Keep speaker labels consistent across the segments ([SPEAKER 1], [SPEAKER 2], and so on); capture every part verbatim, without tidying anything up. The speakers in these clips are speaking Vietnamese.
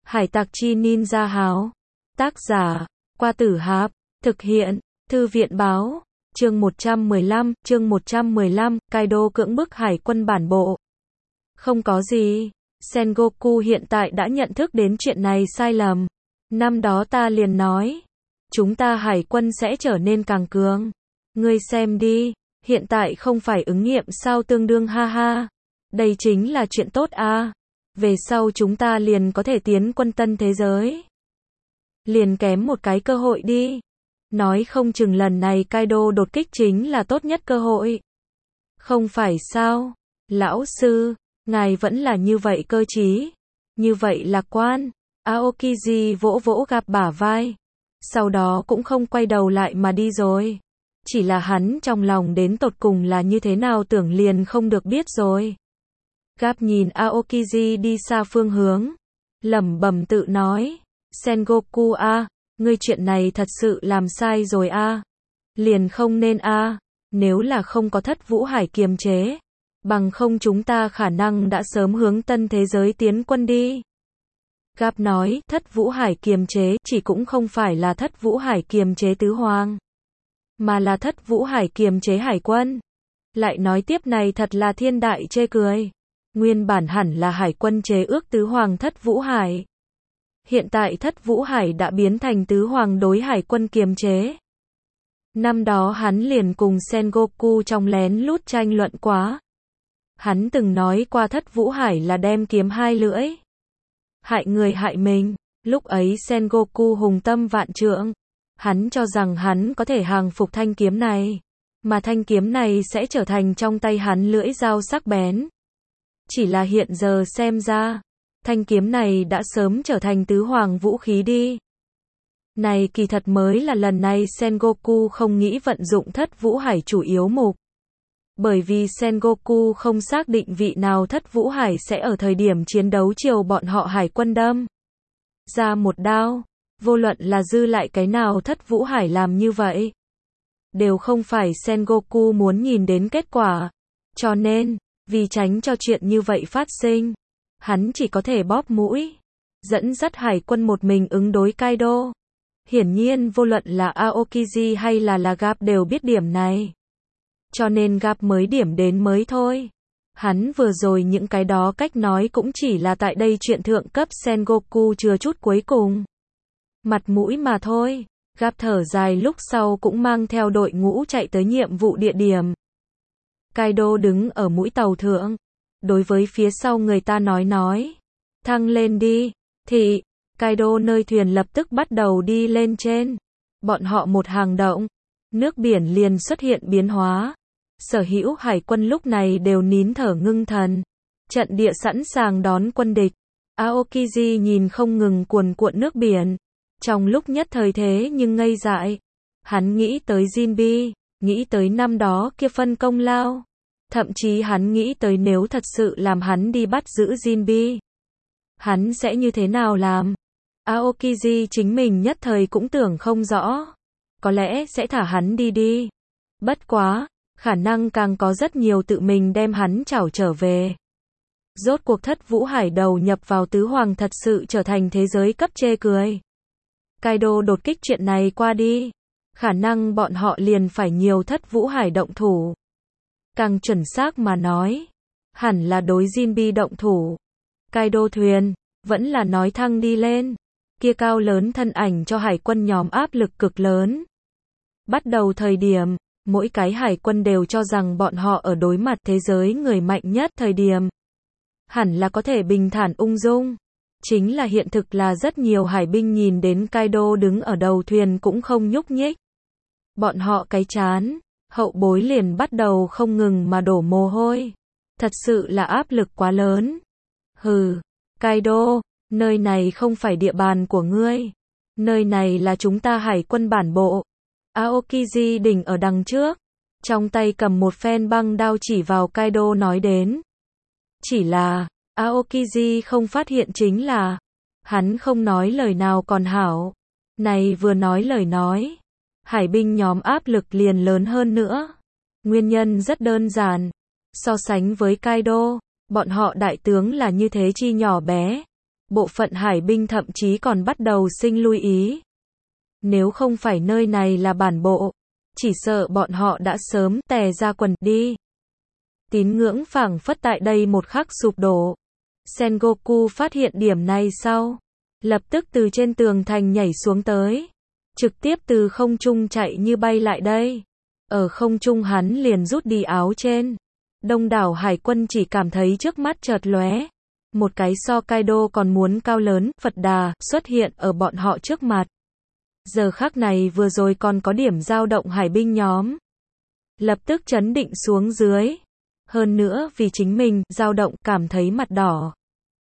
[SPEAKER 1] Hải tặc chi ninja háo. Tác giả, Qua Tử Hạp. Thực hiện, Thư viện báo. Chương một trăm mười lăm, chương một trăm mười lăm, Kaido cưỡng bức hải quân bản bộ. Không có gì. Sengoku hiện tại đã nhận thức đến chuyện này sai lầm. Năm đó ta liền nói, chúng ta hải quân sẽ trở nên càng cường. Ngươi xem đi, hiện tại không phải ứng nghiệm sao tương đương ha ha. Đây chính là chuyện tốt à. Về sau chúng ta liền có thể tiến quân tân thế giới. Liền kém một cái cơ hội đi. Nói không chừng lần này Kaido đột kích chính là tốt nhất cơ hội. Không phải sao? Lão sư, ngài vẫn là như vậy cơ trí, như vậy lạc quan. Aokiji vỗ vỗ Gặp bả vai. Sau đó cũng không quay đầu lại mà đi rồi. Chỉ là hắn trong lòng đến tột cùng là như thế nào tưởng liền không được biết rồi. Gặp nhìn Aokiji đi xa phương hướng, lẩm bẩm tự nói, Sengoku a, ngươi chuyện này thật sự làm sai rồi a. Liền không nên a, nếu là không có Thất Vũ Hải kiềm chế, bằng không chúng ta khả năng đã sớm hướng tân thế giới tiến quân đi. Gặp nói, Thất Vũ Hải kiềm chế, chỉ cũng không phải là Thất Vũ Hải kiềm chế tứ hoàng, mà là Thất Vũ Hải kiềm chế hải quân. Lại nói tiếp này thật là thiên đại chê cười. Nguyên bản hẳn là hải quân chế ước tứ hoàng Thất Vũ Hải. Hiện tại Thất Vũ Hải đã biến thành tứ hoàng đối hải quân kiềm chế. Năm đó hắn liền cùng Sengoku trong lén lút tranh luận quá. Hắn từng nói qua Thất Vũ Hải là đem kiếm hai lưỡi. Hại người hại mình. Lúc ấy Sengoku hùng tâm vạn trượng. Hắn cho rằng hắn có thể hàng phục thanh kiếm này. Mà thanh kiếm này sẽ trở thành trong tay hắn lưỡi dao sắc bén. Chỉ là hiện giờ xem ra, thanh kiếm này đã sớm trở thành tứ hoàng vũ khí đi. Này kỳ thật mới là lần này Sengoku không nghĩ vận dụng Thất Vũ Hải chủ yếu mục. Bởi vì Sengoku không xác định vị nào Thất Vũ Hải sẽ ở thời điểm chiến đấu chiều bọn họ hải quân đâm ra một đao. Vô luận là dư lại cái nào Thất Vũ Hải làm như vậy, đều không phải Sengoku muốn nhìn đến kết quả. Cho nên, vì tránh cho chuyện như vậy phát sinh, hắn chỉ có thể bóp mũi, dẫn dắt hải quân một mình ứng đối Kaido. Hiển nhiên vô luận là Aokiji hay là là Gặp đều biết điểm này. Cho nên Gặp mới điểm đến mới thôi. Hắn vừa rồi những cái đó cách nói cũng chỉ là tại đây chuyện thượng cấp Sengoku chừa chút cuối cùng. Mặt mũi mà thôi. Gặp thở dài lúc sau cũng mang theo đội ngũ chạy tới nhiệm vụ địa điểm. Kaido đứng ở mũi tàu thượng, đối với phía sau người ta nói nói, thăng lên đi. Thì, Kaido nơi thuyền lập tức bắt đầu đi lên trên. Bọn họ một hàng động, nước biển liền xuất hiện biến hóa. Sở hữu hải quân lúc này đều nín thở ngưng thần, trận địa sẵn sàng đón quân địch. Aokiji nhìn không ngừng cuồn cuộn nước biển, trong lúc nhất thời thế nhưng ngây dại. Hắn nghĩ tới Jinbe, nghĩ tới năm đó kia phân công lao. Thậm chí hắn nghĩ tới nếu thật sự làm hắn đi bắt giữ Jinbe, hắn sẽ như thế nào làm. Aokiji chính mình nhất thời cũng tưởng không rõ. Có lẽ sẽ thả hắn đi đi. Bất quá, khả năng càng có rất nhiều tự mình đem hắn chảo trở về. Rốt cuộc Thất Vũ Hải đầu nhập vào tứ hoàng thật sự trở thành thế giới cấp chê cười. Kaido đột kích chuyện này qua đi, khả năng bọn họ liền phải nhiều Thất Vũ Hải động thủ. Càng chuẩn xác mà nói, hẳn là đối Jinbe động thủ. Kaido thuyền, vẫn là nói thăng đi lên. Kia cao lớn thân ảnh cho hải quân nhóm áp lực cực lớn. Bắt đầu thời điểm, mỗi cái hải quân đều cho rằng bọn họ ở đối mặt thế giới người mạnh nhất thời điểm. Hẳn là có thể bình thản ung dung. Chính là hiện thực là rất nhiều hải binh nhìn đến Kaido đứng ở đầu thuyền cũng không nhúc nhích. Bọn họ cái chán, hậu bối liền bắt đầu không ngừng mà đổ mồ hôi. Thật sự là áp lực quá lớn. Hừ, Kaido, nơi này không phải địa bàn của ngươi. Nơi này là chúng ta hải quân bản bộ. Aokiji đỉnh ở đằng trước, trong tay cầm một phen băng đao chỉ vào Kaido nói đến. Chỉ là, Aokiji không phát hiện chính là, hắn không nói lời nào còn hảo. Này vừa nói lời nói, hải binh nhóm áp lực liền lớn hơn nữa. Nguyên nhân rất đơn giản. So sánh với Kaido, bọn họ đại tướng là như thế chi nhỏ bé. Bộ phận hải binh thậm chí còn bắt đầu sinh lui ý. Nếu không phải nơi này là bản bộ, chỉ sợ bọn họ đã sớm tè ra quần đi. Tín ngưỡng phảng phất tại đây một khắc sụp đổ. Sengoku phát hiện điểm này sau, lập tức từ trên tường thành nhảy xuống tới, trực tiếp từ không trung chạy như bay lại đây. Ở không trung hắn liền rút đi áo trên. Đông đảo hải quân chỉ cảm thấy trước mắt chợt lóe, một cái so Kaido còn muốn cao lớn, Phật Đà, xuất hiện ở bọn họ trước mặt. Giờ khắc này vừa rồi còn có điểm dao động hải binh nhóm. Lập tức chấn định xuống dưới. Hơn nữa vì chính mình, dao động, cảm thấy mặt đỏ.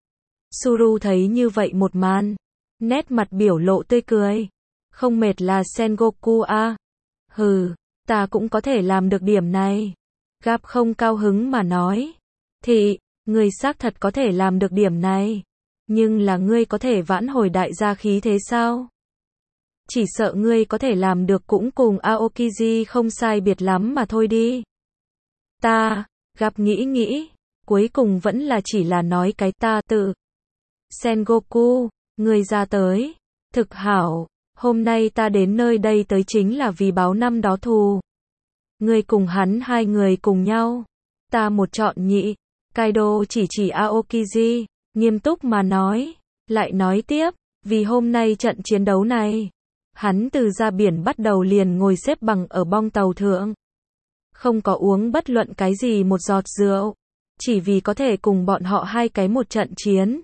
[SPEAKER 1] Suru thấy như vậy một màn. Nét mặt biểu lộ tươi cười. Không mệt là Sengoku à. Hừ, ta cũng có thể làm được điểm này. Gap không cao hứng mà nói. Thì, ngươi xác thật có thể làm được điểm này. Nhưng là ngươi có thể vãn hồi đại gia khí thế sao? Chỉ sợ ngươi có thể làm được cũng cùng Aokiji không sai biệt lắm mà thôi đi. Ta, Gap nghĩ nghĩ, cuối cùng vẫn là chỉ là nói cái ta tự. Sengoku, ngươi ra tới. Thực hảo, hôm nay ta đến nơi đây tới chính là vì báo năm đó thù. Ngươi cùng hắn hai người cùng nhau. Ta một chọn nhị. Kaido chỉ chỉ Aokiji, nghiêm túc mà nói. Lại nói tiếp, vì hôm nay trận chiến đấu này. Hắn từ ra biển bắt đầu liền ngồi xếp bằng ở bong tàu thượng. Không có uống bất luận cái gì một giọt rượu. Chỉ vì có thể cùng bọn họ hai cái một trận chiến.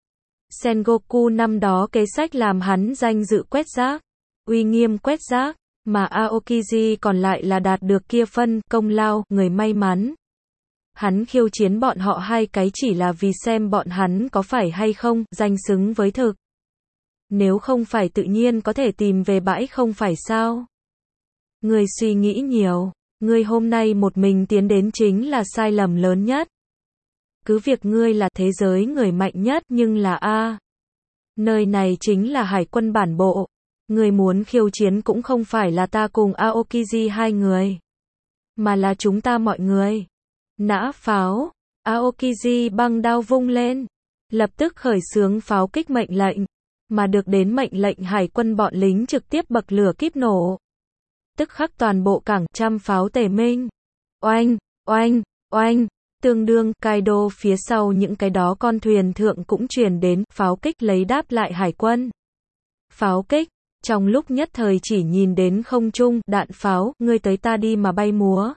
[SPEAKER 1] Sengoku năm đó kế sách làm hắn danh dự quét rác. Uy nghiêm quét rác. Mà Aokiji còn lại là đạt được kia phân công lao, người may mắn. Hắn khiêu chiến bọn họ hai cái chỉ là vì xem bọn hắn có phải hay không, danh xứng với thực. Nếu không phải tự nhiên có thể tìm về bãi không phải sao. Ngươi suy nghĩ nhiều, ngươi hôm nay một mình tiến đến chính là sai lầm lớn nhất. Cứ việc ngươi là thế giới người mạnh nhất nhưng là A. Nơi này chính là hải quân bản bộ. Người muốn khiêu chiến cũng không phải là ta cùng Aokiji hai người, mà là chúng ta mọi người. Nã pháo, Aokiji băng đao vung lên, lập tức khởi xướng pháo kích mệnh lệnh, mà được đến mệnh lệnh hải quân bọn lính trực tiếp bậc lửa kíp nổ. Tức khắc toàn bộ cảng trăm pháo tề minh. Oanh, oanh, oanh, tương đương Kaido phía sau những cái đó con thuyền thượng cũng truyền đến pháo kích lấy đáp lại hải quân. Pháo kích. Trong lúc nhất thời chỉ nhìn đến không trung, đạn pháo, ngươi tới ta đi mà bay múa.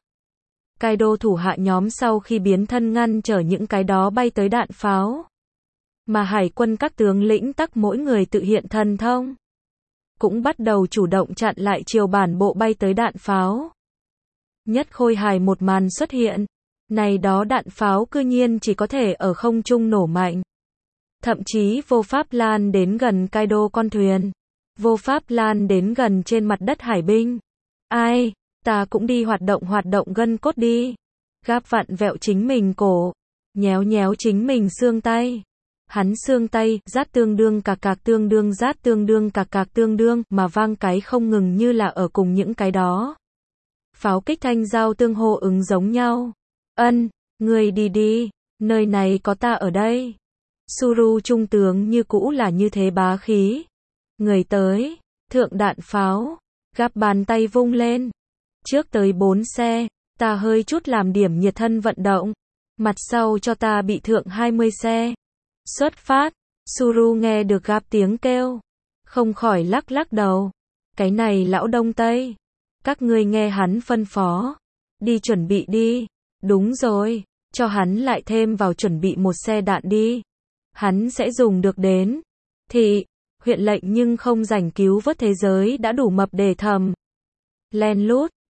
[SPEAKER 1] Kaido thủ hạ nhóm sau khi biến thân ngăn trở những cái đó bay tới đạn pháo. Mà hải quân các tướng lĩnh tắc mỗi người tự hiện thần thông. Cũng bắt đầu chủ động chặn lại chiều bản bộ bay tới đạn pháo. Nhất khôi hài một màn xuất hiện. Này đó đạn pháo cư nhiên chỉ có thể ở không trung nổ mạnh. Thậm chí vô pháp lan đến gần Kaido con thuyền. Vô pháp lan đến gần trên mặt đất hải binh. Ai, ta cũng đi hoạt động hoạt động gân cốt đi. Gap vặn vẹo chính mình cổ, nhéo nhéo chính mình xương tay. Hắn xương tay, rát tương đương cạc cạc tương đương rát tương đương cạc cạc tương đương, mà vang cái không ngừng như là ở cùng những cái đó. Pháo kích thanh giao tương hô ứng giống nhau. Ân, người đi đi, nơi này có ta ở đây. Suru trung tướng như cũ là như thế bá khí. Người tới, thượng đạn pháo, Gap bàn tay vung lên. Trước tới bốn xe, ta hơi chút làm điểm nhiệt thân vận động. Mặt sau cho ta bị thượng hai mươi xe. Xuất phát, Suru nghe được Gap tiếng kêu. Không khỏi lắc lắc đầu. Cái này lão Đông Tây. Các ngươi nghe hắn phân phó. Đi chuẩn bị đi. Đúng rồi, cho hắn lại thêm vào chuẩn bị một xe đạn đi. Hắn sẽ dùng được đến. Thì... huyện lệnh nhưng không rảnh cứu vớt thế giới đã đủ mập để thầm. Len lút,